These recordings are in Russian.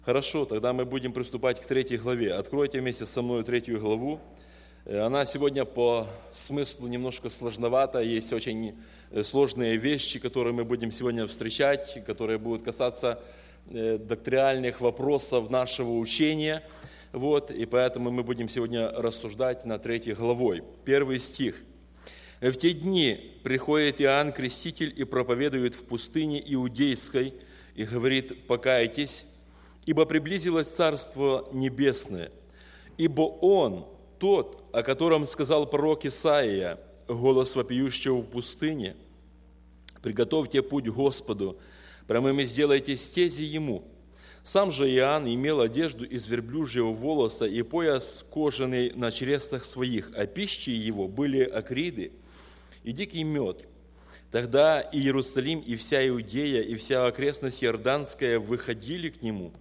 Хорошо, тогда мы будем приступать к 3 главе. Откройте вместе со мной 3 главу. Она сегодня по смыслу немножко сложновата. Есть очень сложные вещи, которые мы будем сегодня встречать, которые будут касаться доктринальных вопросов нашего учения. И поэтому мы будем сегодня рассуждать над 3 главой. 1 стих. «В те дни приходит Иоанн Креститель и проповедует в пустыне Иудейской, и говорит: покайтесь, ибо приблизилось Царство Небесное. Ибо Он, тот, о котором сказал пророк Исаия, голос вопиющего в пустыне: приготовьте путь Господу, прямыми сделайте стези Ему. Сам же Иоанн имел одежду из верблюжьего волоса и пояс кожаный на чрестах своих, а пищей его были акриды и дикий мед. Тогда и Иерусалим, и вся Иудея, и вся окрестность Иорданская выходили к Нему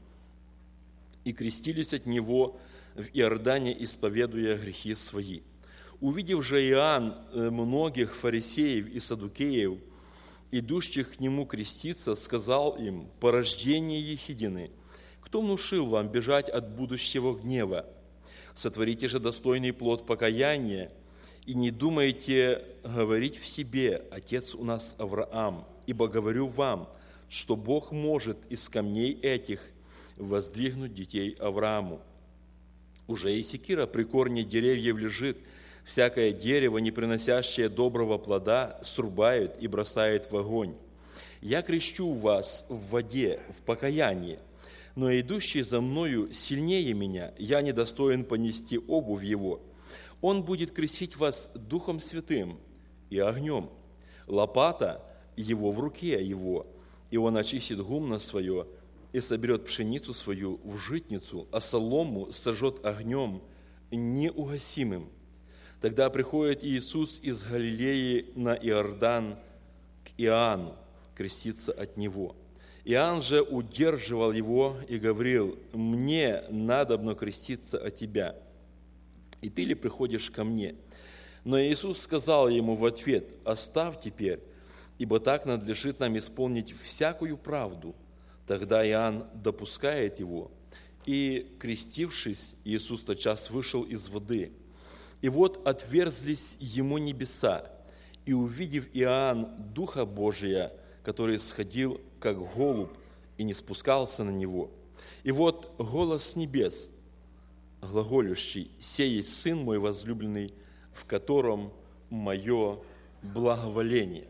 и крестились от Него в Иордане, исповедуя грехи свои. Увидев же Иоанн многих фарисеев и саддукеев, идущих к Нему креститься, сказал им: порождение ехидины, кто внушил вам бежать от будущего гнева? Сотворите же достойный плод покаяния, и не думайте говорить в себе: отец у нас Авраам, ибо говорю вам, что Бог может из камней этих воздвигнуть детей Аврааму. Уже и секира при корне деревьев лежит, всякое дерево, не приносящее доброго плода, срубает и бросает в огонь. Я крещу вас в воде, в покаянии, но идущий за мною сильнее меня, я недостоин понести обувь его. Он будет крестить вас Духом Святым и огнем. Лопата его в руке его, и он очистит гумно свое, и соберет пшеницу свою в житницу, а солому сожжет огнем неугасимым. Тогда приходит Иисус из Галилеи на Иордан к Иоанну креститься от него. Иоанн же удерживал его и говорил: мне надобно креститься от тебя, и ты ли приходишь ко мне? Но Иисус сказал ему в ответ: оставь теперь, ибо так надлежит нам исполнить всякую правду. Тогда Иоанн допускает его, и, крестившись, Иисус тотчас вышел из воды. И вот отверзлись ему небеса, и, увидев Иоанн Духа Божия, который сходил, как голубь, и не спускался на него. И вот голос с небес, глаголющий: «Сей есть Сын мой возлюбленный, в котором мое благоволение».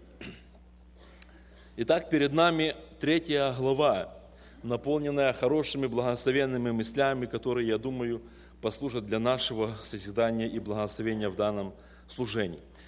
Итак, перед нами 3 глава, наполненная хорошими благословенными мыслями, которые, я думаю, послужат для нашего созидания и благословения в данном служении.